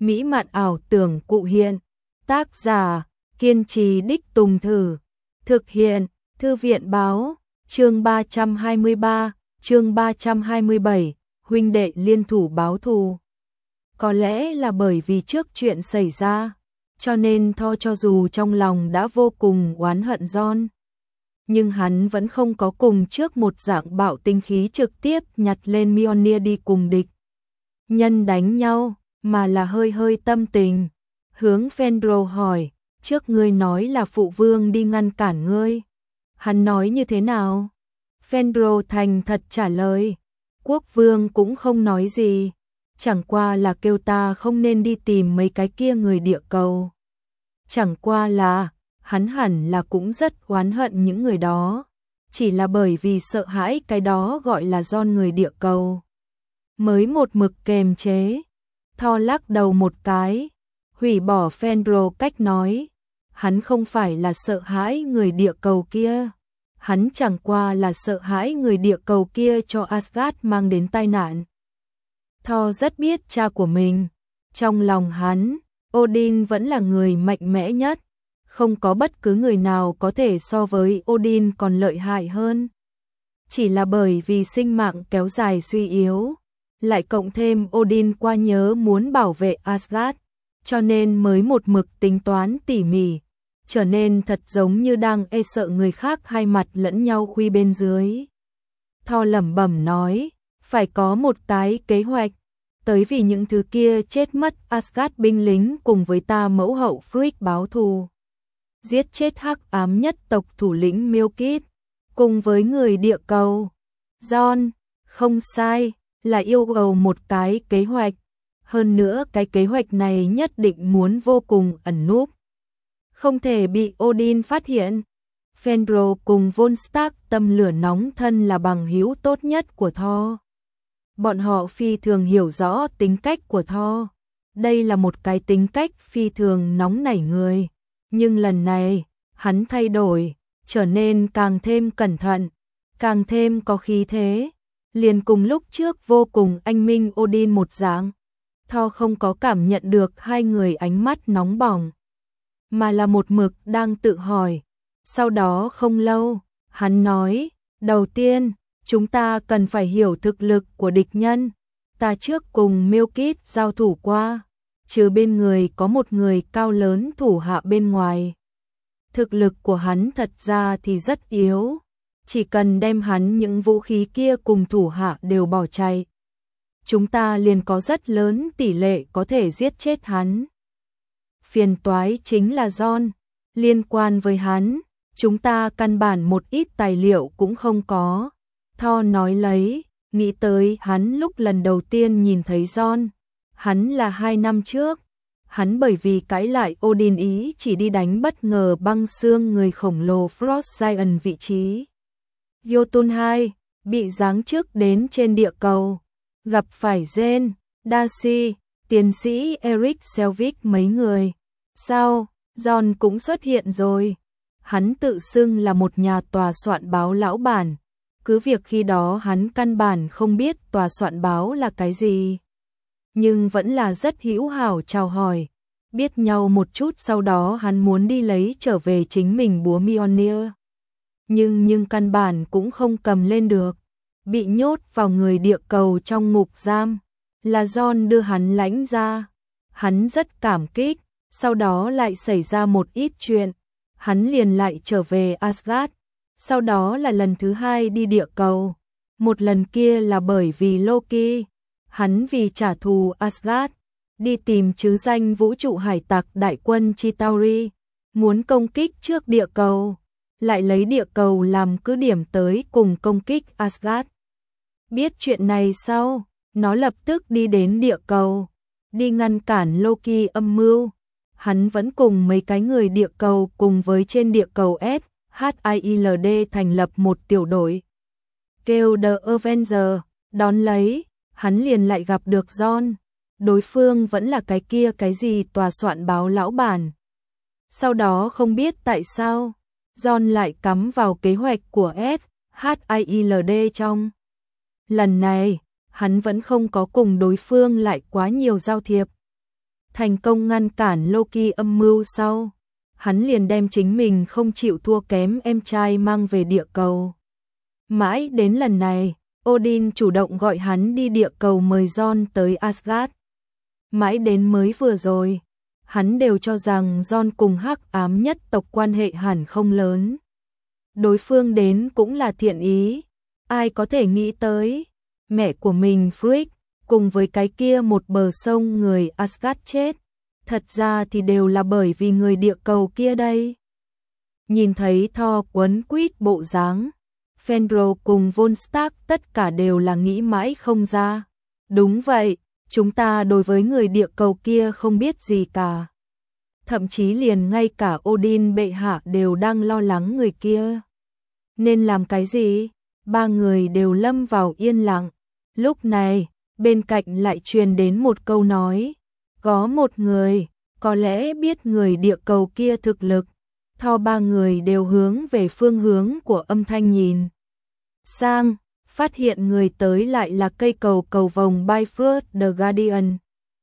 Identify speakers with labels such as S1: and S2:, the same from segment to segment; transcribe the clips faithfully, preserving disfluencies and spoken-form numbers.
S1: mỹ mạn ảo tưởng cụ hiện. Tác giả, kiên trì đích tùng thử. Thực hiện, Thư viện báo, chương ba trăm hai mươi ba, chương ba trăm hai mươi bảy, huynh đệ liên thủ báo thù. Có lẽ là bởi vì trước chuyện xảy ra, cho nên Thor cho dù trong lòng đã vô cùng oán hận John, nhưng hắn vẫn không có cùng trước một dạng bạo tinh khí trực tiếp nhặt lên Mjolnir đi cùng địch nhân đánh nhau, mà là hơi hơi tâm tình. Hướng Fenrir hỏi, trước ngươi nói là phụ vương đi ngăn cản ngươi. Hắn nói như thế nào? Fenrir thành thật trả lời, quốc vương cũng không nói gì, chẳng qua là kêu ta không nên đi tìm mấy cái kia người địa cầu. Chẳng qua là, hắn hẳn là cũng rất oán hận những người đó, chỉ là bởi vì sợ hãi cái đó gọi là John người địa cầu mới một mực kềm chế. Thor lắc đầu một cái, hủy bỏ Fenrir cách nói, hắn không phải là sợ hãi người địa cầu kia, hắn chẳng qua là sợ hãi người địa cầu kia cho Asgard mang đến tai nạn. Thor rất biết cha của mình, trong lòng hắn, Odin vẫn là người mạnh mẽ nhất, không có bất cứ người nào có thể so với Odin còn lợi hại hơn. Chỉ là bởi vì sinh mạng kéo dài suy yếu, lại cộng thêm Odin qua nhớ muốn bảo vệ Asgard, cho nên mới một mực tính toán tỉ mỉ, trở nên thật giống như đang e sợ người khác hai mặt lẫn nhau khuy bên dưới. Thor lẩm bẩm nói, phải có một cái kế hoạch, tới vì những thứ kia chết mất Asgard binh lính cùng với ta mẫu hậu Frigg báo thù. Giết chết hắc ám nhất tộc thủ lĩnh Milkid, cùng với người địa cầu. John, không sai, là yêu cầu một cái kế hoạch. Hơn nữa cái kế hoạch này nhất định muốn vô cùng ẩn núp, không thể bị Odin phát hiện. Fenrir cùng Von Stark tâm lửa nóng thân là bằng hữu tốt nhất của Thor. Bọn họ phi thường hiểu rõ tính cách của Thor. Đây là một cái tính cách phi thường nóng nảy người. Nhưng lần này, hắn thay đổi, trở nên càng thêm cẩn thận, càng thêm có khí thế. Liền cùng lúc trước vô cùng anh minh Odin một dạng. Thor không có cảm nhận được hai người ánh mắt nóng bỏng, mà là một mực đang tự hỏi. Sau đó không lâu, hắn nói, đầu tiên, chúng ta cần phải hiểu thực lực của địch nhân. Ta trước cùng Milkid giao thủ qua, trừ bên người có một người cao lớn thủ hạ bên ngoài. Thực lực của hắn thật ra thì rất yếu, chỉ cần đem hắn những vũ khí kia cùng thủ hạ đều bỏ chạy, chúng ta liền có rất lớn tỷ lệ có thể giết chết hắn. Phiền toái chính là John, liên quan với hắn, chúng ta căn bản một ít tài liệu cũng không có. Thor nói lấy, nghĩ tới hắn lúc lần đầu tiên nhìn thấy John, hắn là hai năm trước. Hắn bởi vì cãi lại Odin ý chỉ đi đánh bất ngờ băng xương người khổng lồ Frost Giant vị trí Jotun hai, bị giáng chức đến trên địa cầu, gặp phải Jen, Darcy, tiến sĩ Eric Selvig mấy người. Sau, John cũng xuất hiện rồi. Hắn tự xưng là một nhà tòa soạn báo lão bản, cứ việc khi đó hắn căn bản không biết tòa soạn báo là cái gì, nhưng vẫn là rất hữu hảo chào hỏi. Biết nhau một chút sau đó hắn muốn đi lấy trở về chính mình búa Mjolnir, nhưng nhưng căn bản cũng không cầm lên được, bị nhốt vào người địa cầu trong ngục giam, là John đưa hắn lãnh ra. Hắn rất cảm kích, sau đó lại xảy ra một ít chuyện, hắn liền lại trở về Asgard. Sau đó là lần thứ hai đi địa cầu, một lần kia là bởi vì Loki, hắn vì trả thù Asgard, đi tìm chứ danh vũ trụ hải tặc đại quân Chitauri, muốn công kích trước địa cầu, lại lấy địa cầu làm cứ điểm tới cùng công kích Asgard. Biết chuyện này sau, nó lập tức đi đến địa cầu, đi ngăn cản Loki âm mưu. Hắn vẫn cùng mấy cái người địa cầu cùng với trên địa cầu S H I L D thành lập một tiểu đội, kêu The Avenger. Đón lấy, hắn liền lại gặp được John. Đối phương vẫn là cái kia cái gì tòa soạn báo lão bản. Sau đó không biết tại sao, John lại cắm vào kế hoạch của S H I L D trong. Lần này, hắn vẫn không có cùng đối phương lại quá nhiều giao thiệp. thành công ngăn cản Loki âm mưu sau, hắn liền đem chính mình không chịu thua kém em trai mang về địa cầu. Mãi đến lần này, Odin chủ động gọi hắn đi địa cầu mời John tới Asgard. Mãi đến mới vừa rồi, hắn đều cho rằng John cùng hắc ám nhất tộc quan hệ hẳn không lớn. Đối phương đến cũng là thiện ý, ai có thể nghĩ tới, mẹ của mình Frigg, cùng với cái kia một bờ sông người Asgard chết, thật ra thì đều là bởi vì người địa cầu kia đây. Nhìn thấy Thor quấn quýt bộ dáng, Fenrir cùng Von Stark tất cả đều là nghĩ mãi không ra. Đúng vậy, chúng ta đối với người địa cầu kia không biết gì cả. Thậm chí liền ngay cả Odin bệ hạ đều đang lo lắng người kia. Nên làm cái gì? Ba người đều lâm vào yên lặng. Lúc này, bên cạnh lại truyền đến một câu nói. Có một người, có lẽ biết người địa cầu kia thực lực. Thor ba người đều hướng về phương hướng của âm thanh nhìn sang, phát hiện người tới lại là cây cầu cầu vồng Bifrost the Guardian.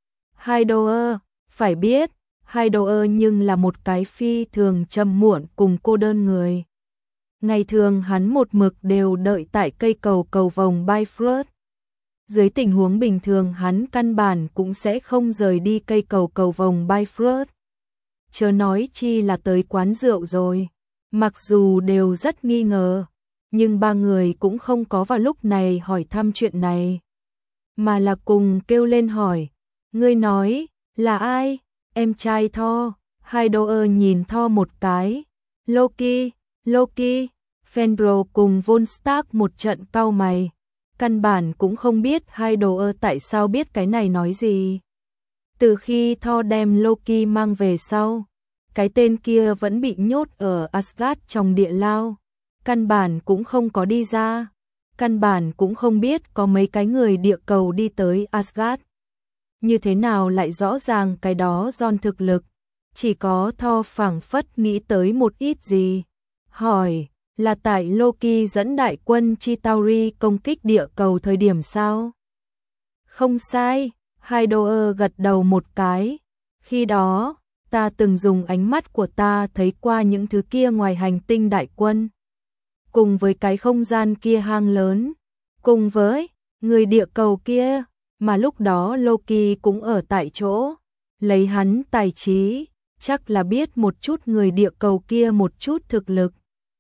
S1: Hydoer, phải biết, Hydoer nhưng là một cái phi thường trầm muộn cùng cô đơn người. Ngày thường hắn một mực đều đợi tại cây cầu cầu vồng Bifrost. Dưới tình huống bình thường hắn căn bản cũng sẽ không rời đi cây cầu cầu vồng Bifrost. Chớ nói chi là tới quán rượu rồi. Mặc dù đều rất nghi ngờ, nhưng ba người cũng không có vào lúc này hỏi thăm chuyện này. Mà là cùng kêu lên hỏi, ngươi nói, là ai? Em trai Thor. Hydoer nhìn Thor một cái. Loki, Loki. Fenrir cùng Von Stark một trận cau mày. Căn bản cũng không biết Hydoer tại sao biết cái này nói gì. Từ khi Thor đem Loki mang về sau, cái tên kia vẫn bị nhốt ở Asgard trong địa lao. Căn bản cũng không có đi ra. Căn bản cũng không biết có mấy cái người địa cầu đi tới Asgard. Như thế nào lại rõ ràng cái đó John thực lực. Chỉ có Thor phảng phất nghĩ tới một ít gì. Hỏi, là tại Loki dẫn đại quân Chitauri công kích địa cầu thời điểm sao? Không sai, Hydoer gật đầu một cái. Khi đó, ta từng dùng ánh mắt của ta thấy qua những thứ kia ngoài hành tinh đại quân. Cùng với cái không gian kia hang lớn. Cùng với người địa cầu kia. Mà lúc đó Loki cũng ở tại chỗ. Lấy hắn tài trí, chắc là biết một chút người địa cầu kia một chút thực lực.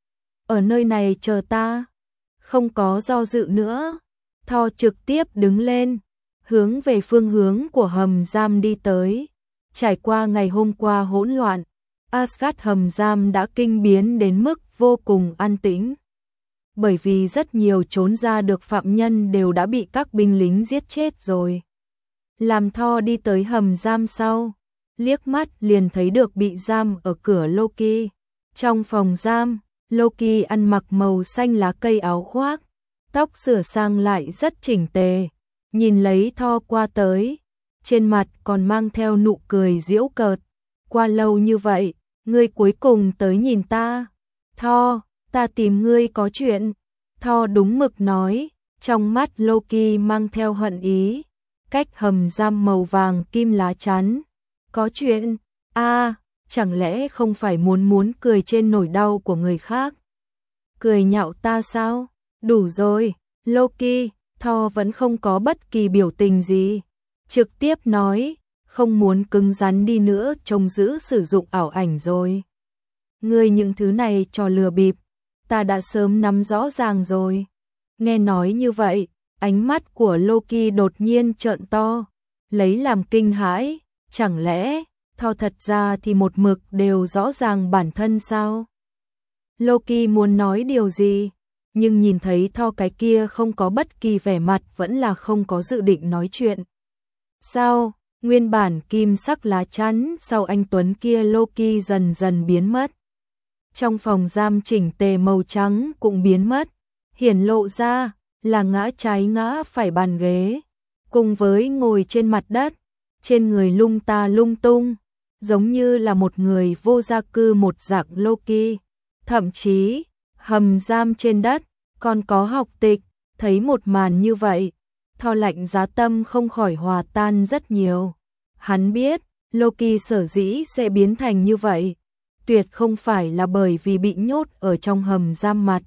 S1: Ở nơi này chờ ta. Không có do dự nữa. Thor trực tiếp đứng lên, hướng về phương hướng của hầm giam đi tới. Trải qua ngày hôm qua hỗn loạn, Asgard hầm giam đã kinh biến đến mức vô cùng an tĩnh. Bởi vì rất nhiều trốn ra được phạm nhân đều đã bị các binh lính giết chết rồi. Làm Thor đi tới hầm giam sau, liếc mắt liền thấy được bị giam ở cửa Loki. Trong phòng giam, Loki ăn mặc màu xanh lá cây áo khoác, tóc sửa sang lại rất chỉnh tề, nhìn lấy Thor qua tới, trên mặt còn mang theo nụ cười giễu cợt. Qua lâu như vậy, ngươi cuối cùng tới nhìn ta. Thor, ta tìm ngươi có chuyện. Thor đúng mực nói, trong mắt Loki mang theo hận ý, cách hầm giam màu vàng kim lá chắn. Có chuyện? A, à, chẳng lẽ không phải muốn muốn cười trên nỗi đau của người khác? Cười nhạo ta sao? Đủ rồi, Loki. Thor vẫn không có bất kỳ biểu tình gì, trực tiếp nói, không muốn cứng rắn đi nữa, trông giữ sử dụng ảo ảnh rồi. Ngươi những thứ này trò lừa bịp, ta đã sớm nắm rõ ràng rồi. Nghe nói như vậy, ánh mắt của Loki đột nhiên trợn to, lấy làm kinh hãi, chẳng lẽ Thor thật ra thì một mực đều rõ ràng bản thân sao? Loki muốn nói điều gì, nhưng nhìn thấy Thor cái kia không có bất kỳ vẻ mặt, vẫn là không có dự định nói chuyện. Sao? Nguyên bản kim sắc lá chắn sau anh tuấn kia Loki dần dần biến mất. Trong phòng giam chỉnh tề màu trắng cũng biến mất, hiển lộ ra là ngã trái ngã phải bàn ghế, cùng với ngồi trên mặt đất, trên người lung ta lung tung, giống như là một người vô gia cư một dạng Loki. Thậm chí, hầm giam trên đất, còn có học tịch, thấy một màn như vậy, Thor lạnh giá tâm không khỏi hòa tan rất nhiều. Hắn biết, Loki sở dĩ sẽ biến thành như vậy, tuyệt không phải là bởi vì bị nhốt ở trong hầm giam mặt.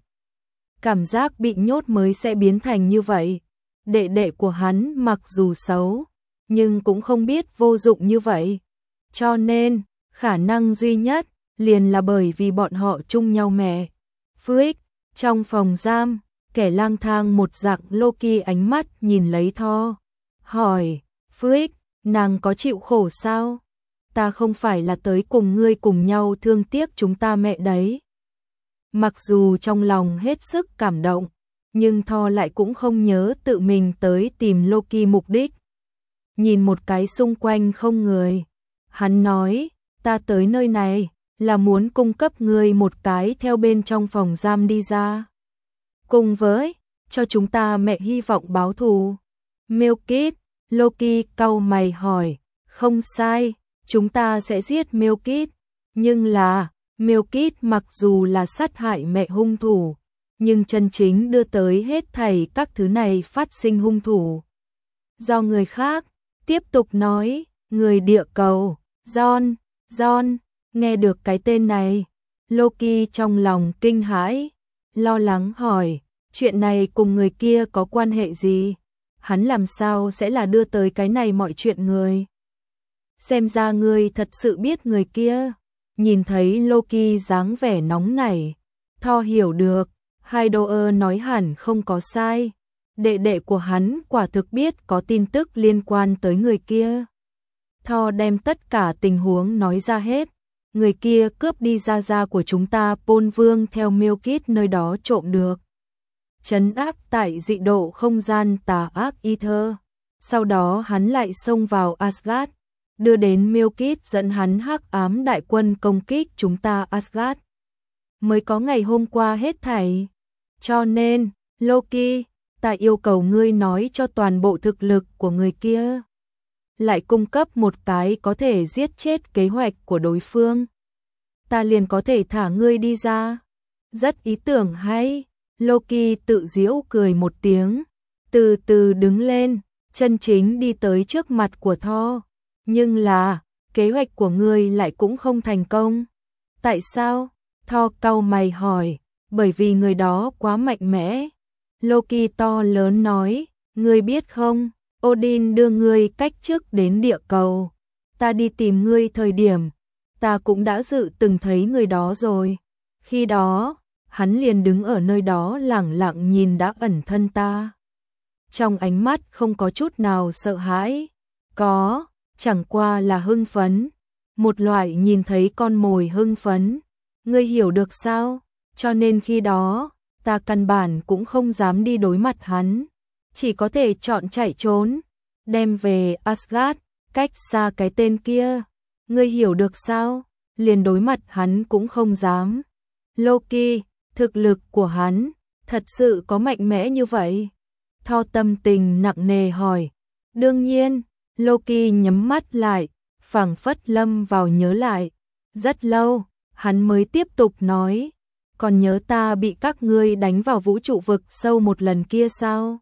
S1: Cảm giác bị nhốt mới sẽ biến thành như vậy. Đệ đệ của hắn mặc dù xấu, nhưng cũng không biết vô dụng như vậy. Cho nên, khả năng duy nhất liền là bởi vì bọn họ chung nhau mẹ. Frick, trong phòng giam, kẻ lang thang một dạng Loki ánh mắt nhìn lấy Thor. Hỏi, Frick, nàng có chịu khổ sao? Ta không phải là tới cùng ngươi cùng nhau thương tiếc chúng ta mẹ đấy. Mặc dù trong lòng hết sức cảm động, nhưng Thor lại cũng không nhớ tự mình tới tìm Loki mục đích. Nhìn một cái xung quanh không người, hắn nói, ta tới nơi này là muốn cung cấp ngươi một cái theo bên trong phòng giam đi ra. Cùng với, cho chúng ta mẹ hy vọng báo thù. Milkit, Loki cau mày hỏi, không sai, chúng ta sẽ giết Milkit, nhưng là, Milkit mặc dù là sát hại mẹ hung thủ, nhưng chân chính đưa tới hết thảy các thứ này phát sinh hung thủ. Do người khác, tiếp tục nói, người địa cầu, John, John, nghe được cái tên này, Loki trong lòng kinh hãi, lo lắng hỏi, chuyện này cùng người kia có quan hệ gì? Hắn làm sao sẽ là đưa tới cái này mọi chuyện người? Xem ra ngươi thật sự biết người kia. Nhìn thấy Loki dáng vẻ nóng nảy, Thor hiểu được, Heidoer nói hẳn không có sai. Đệ đệ của hắn quả thực biết có tin tức liên quan tới người kia. Thor đem tất cả tình huống nói ra hết. Người kia cướp đi gia gia của chúng ta Pôn Vương theo Milkit nơi đó trộm được. Trấn áp tại dị độ không gian tà ác Ether. Sau đó hắn lại xông vào Asgard, đưa đến Milkit dẫn hắn hắc ám đại quân công kích chúng ta Asgard. Mới có ngày hôm qua hết thảy. Cho nên, Loki, ta yêu cầu ngươi nói cho toàn bộ thực lực của người kia. Lại cung cấp một cái có thể giết chết kế hoạch của đối phương. Ta liền có thể thả ngươi đi ra. Rất ý tưởng hay. Loki tự giễu cười một tiếng, từ từ đứng lên, chân chính đi tới trước mặt của Thor. Nhưng là, kế hoạch của ngươi lại cũng không thành công. Tại sao? Thor cau mày hỏi, bởi vì người đó quá mạnh mẽ. Loki to lớn nói, ngươi biết không, Odin đưa ngươi cách chức đến địa cầu. Ta đi tìm ngươi thời điểm, ta cũng đã dự từng thấy người đó rồi. Khi đó, hắn liền đứng ở nơi đó lẳng lặng nhìn đã ẩn thân ta. Trong ánh mắt không có chút nào sợ hãi, có, chẳng qua là hưng phấn. Một loại nhìn thấy con mồi hưng phấn. Ngươi hiểu được sao? Cho nên khi đó, ta căn bản cũng không dám đi đối mặt hắn. Chỉ có thể chọn chạy trốn, đem về Asgard, cách xa cái tên kia. Ngươi hiểu được sao? Liền đối mặt hắn cũng không dám. Loki, thực lực của hắn, thật sự có mạnh mẽ như vậy? Thor tâm tình nặng nề hỏi. Đương nhiên, Loki nhắm mắt lại, phảng phất lâm vào nhớ lại. Rất lâu, hắn mới tiếp tục nói. Còn nhớ ta bị các ngươi đánh vào vũ trụ vực sâu một lần kia sao?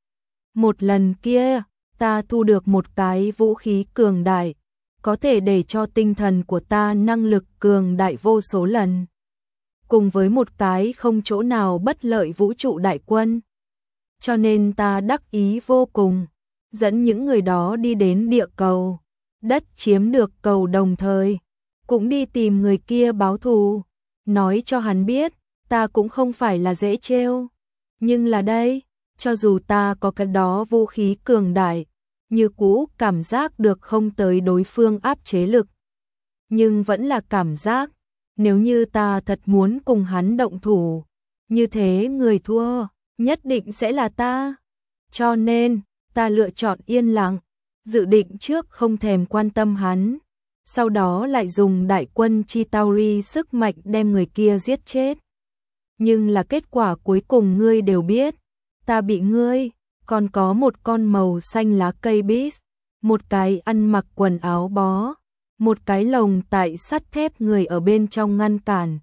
S1: Một lần kia, ta thu được một cái vũ khí cường đại, có thể để cho tinh thần của ta năng lực cường đại vô số lần. Cùng với một cái không chỗ nào bất lợi vũ trụ đại quân. Cho nên ta đắc ý vô cùng, dẫn những người đó đi đến địa cầu, đất chiếm được cầu đồng thời, cũng đi tìm người kia báo thù, nói cho hắn biết, ta cũng không phải là dễ trêu. Nhưng là đây, cho dù ta có cái đó vũ khí cường đại, như cũ cảm giác được không tới đối phương áp chế lực. Nhưng vẫn là cảm giác, nếu như ta thật muốn cùng hắn động thủ, như thế người thua, nhất định sẽ là ta. Cho nên, ta lựa chọn yên lặng, dự định trước không thèm quan tâm hắn, sau đó lại dùng đại quân Chitauri sức mạnh đem người kia giết chết. Nhưng là kết quả cuối cùng ngươi đều biết, ta bị ngươi, còn có một con màu xanh lá cây Beast, một cái ăn mặc quần áo bó, một cái lồng tại sắt thép người ở bên trong ngăn cản.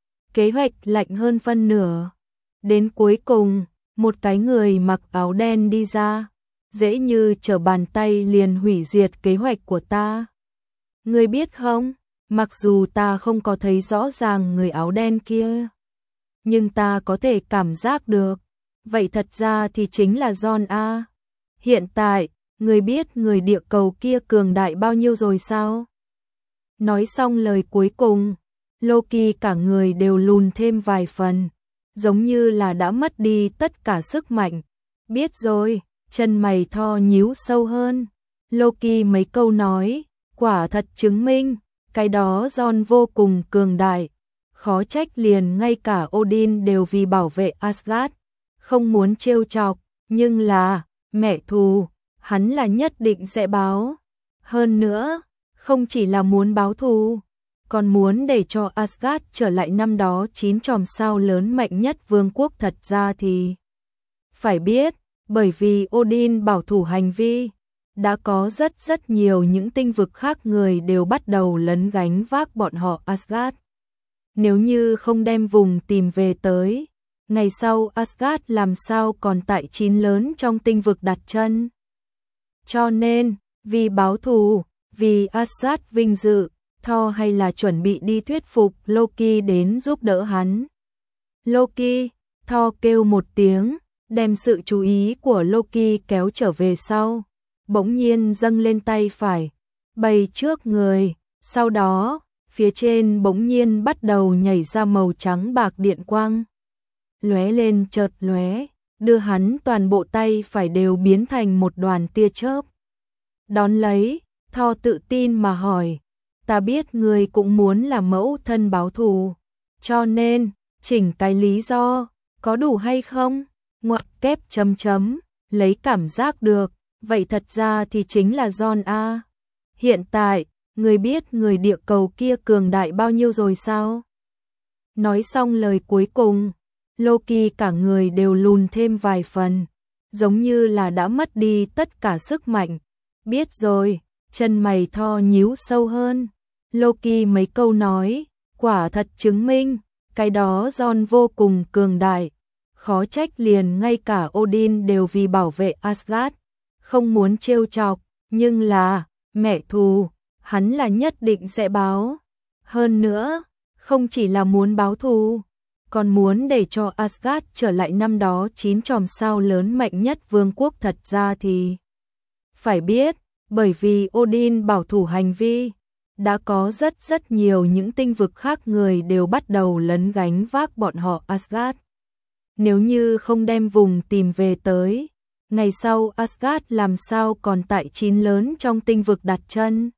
S1: Kế hoạch lạnh hơn phân nửa. Đến cuối cùng, một cái người mặc áo đen đi ra, dễ như trở bàn tay liền hủy diệt kế hoạch của ta. Ngươi biết không, mặc dù ta không có thấy rõ ràng người áo đen kia, nhưng ta có thể cảm giác được. Vậy thật ra thì chính là John A. Hiện tại, ngươi biết người địa cầu kia cường đại bao nhiêu rồi sao? Nói xong lời cuối cùng, Loki cả người đều lùn thêm vài phần, giống như là đã mất đi tất cả sức mạnh. Biết rồi, chân mày Thor nhíu sâu hơn. Loki mấy câu nói, quả thật chứng minh, cái đó John vô cùng cường đại. Khó trách liền ngay cả Odin đều vì bảo vệ Asgard, không muốn trêu chọc, nhưng là, mẹ thù, hắn là nhất định sẽ báo. Hơn nữa, không chỉ là muốn báo thù, còn muốn để cho Asgard trở lại năm đó chín chòm sao lớn mạnh nhất vương quốc. Thật ra thì phải biết, bởi vì Odin bảo thủ hành vi, đã có rất rất nhiều những tinh vực khác người đều bắt đầu lấn gánh vác bọn họ Asgard. Nếu như không đem vùng tìm về tới, ngày sau Asgard làm sao còn tại chín lớn trong tinh vực đặt chân. Cho nên, vì báo thù, vì Asgard vinh dự, Thor hay là chuẩn bị đi thuyết phục Loki đến giúp đỡ hắn. Loki, Thor kêu một tiếng, đem sự chú ý của Loki kéo trở về sau, bỗng nhiên dâng lên tay phải, bày trước người, sau đó, phía trên bỗng nhiên bắt đầu nhảy ra màu trắng bạc điện quang. Lóe lên chợt lóe, đưa hắn toàn bộ tay phải đều biến thành một đoàn tia chớp. Đón lấy, Thor tự tin mà hỏi, ta biết người cũng muốn là mẫu thân báo thù, cho nên, chỉnh cái lý do, có đủ hay không? Ngoặc kép chấm chấm, lấy cảm giác được, vậy thật ra thì chính là John A. Hiện tại, người biết người địa cầu kia cường đại bao nhiêu rồi sao? Nói xong lời cuối cùng, Loki cả người đều lùn thêm vài phần, giống như là đã mất đi tất cả sức mạnh. Biết rồi, chân mày Thor nhíu sâu hơn. Loki mấy câu nói, quả thật chứng minh, cái đó John vô cùng cường đại. Khó trách liền ngay cả Odin đều vì bảo vệ Asgard, không muốn trêu chọc, nhưng là, mẹ thù, hắn là nhất định sẽ báo. Hơn nữa, không chỉ là muốn báo thù, còn muốn để cho Asgard trở lại năm đó chín chòm sao lớn mạnh nhất vương quốc. Thật ra thì phải biết, bởi vì Odin bảo thủ hành vi, đã có rất rất nhiều những tinh vực khác người đều bắt đầu lấn gánh vác bọn họ Asgard. Nếu như không đem vùng tìm về tới, ngày sau Asgard làm sao còn tại chín lớn trong tinh vực đặt chân.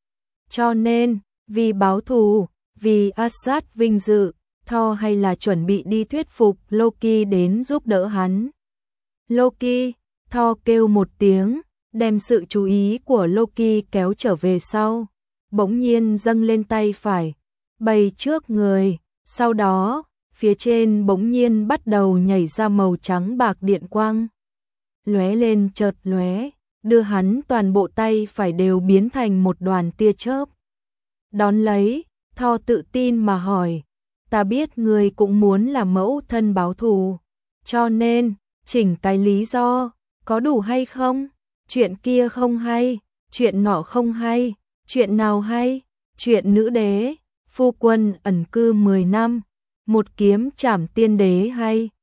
S1: Cho nên, vì báo thù, vì Asgard vinh dự, Thor hay là chuẩn bị đi thuyết phục Loki đến giúp đỡ hắn. Loki, Thor kêu một tiếng, đem sự chú ý của Loki kéo trở về sau, bỗng nhiên dâng lên tay phải, bày trước người, sau đó, phía trên bỗng nhiên bắt đầu nhảy ra màu trắng bạc điện quang. Lóe lên chợt lóe, đưa hắn toàn bộ tay phải đều biến thành một đoàn tia chớp. Đón lấy, Thor tự tin mà hỏi, ta biết người cũng muốn là mẫu thân báo thù, cho nên, chỉnh cái lý do, có đủ hay không? Chuyện kia không hay, chuyện nọ không hay, chuyện nào hay? Chuyện nữ đế, phu quân ẩn cư mười năm, một kiếm trảm tiên đế hay?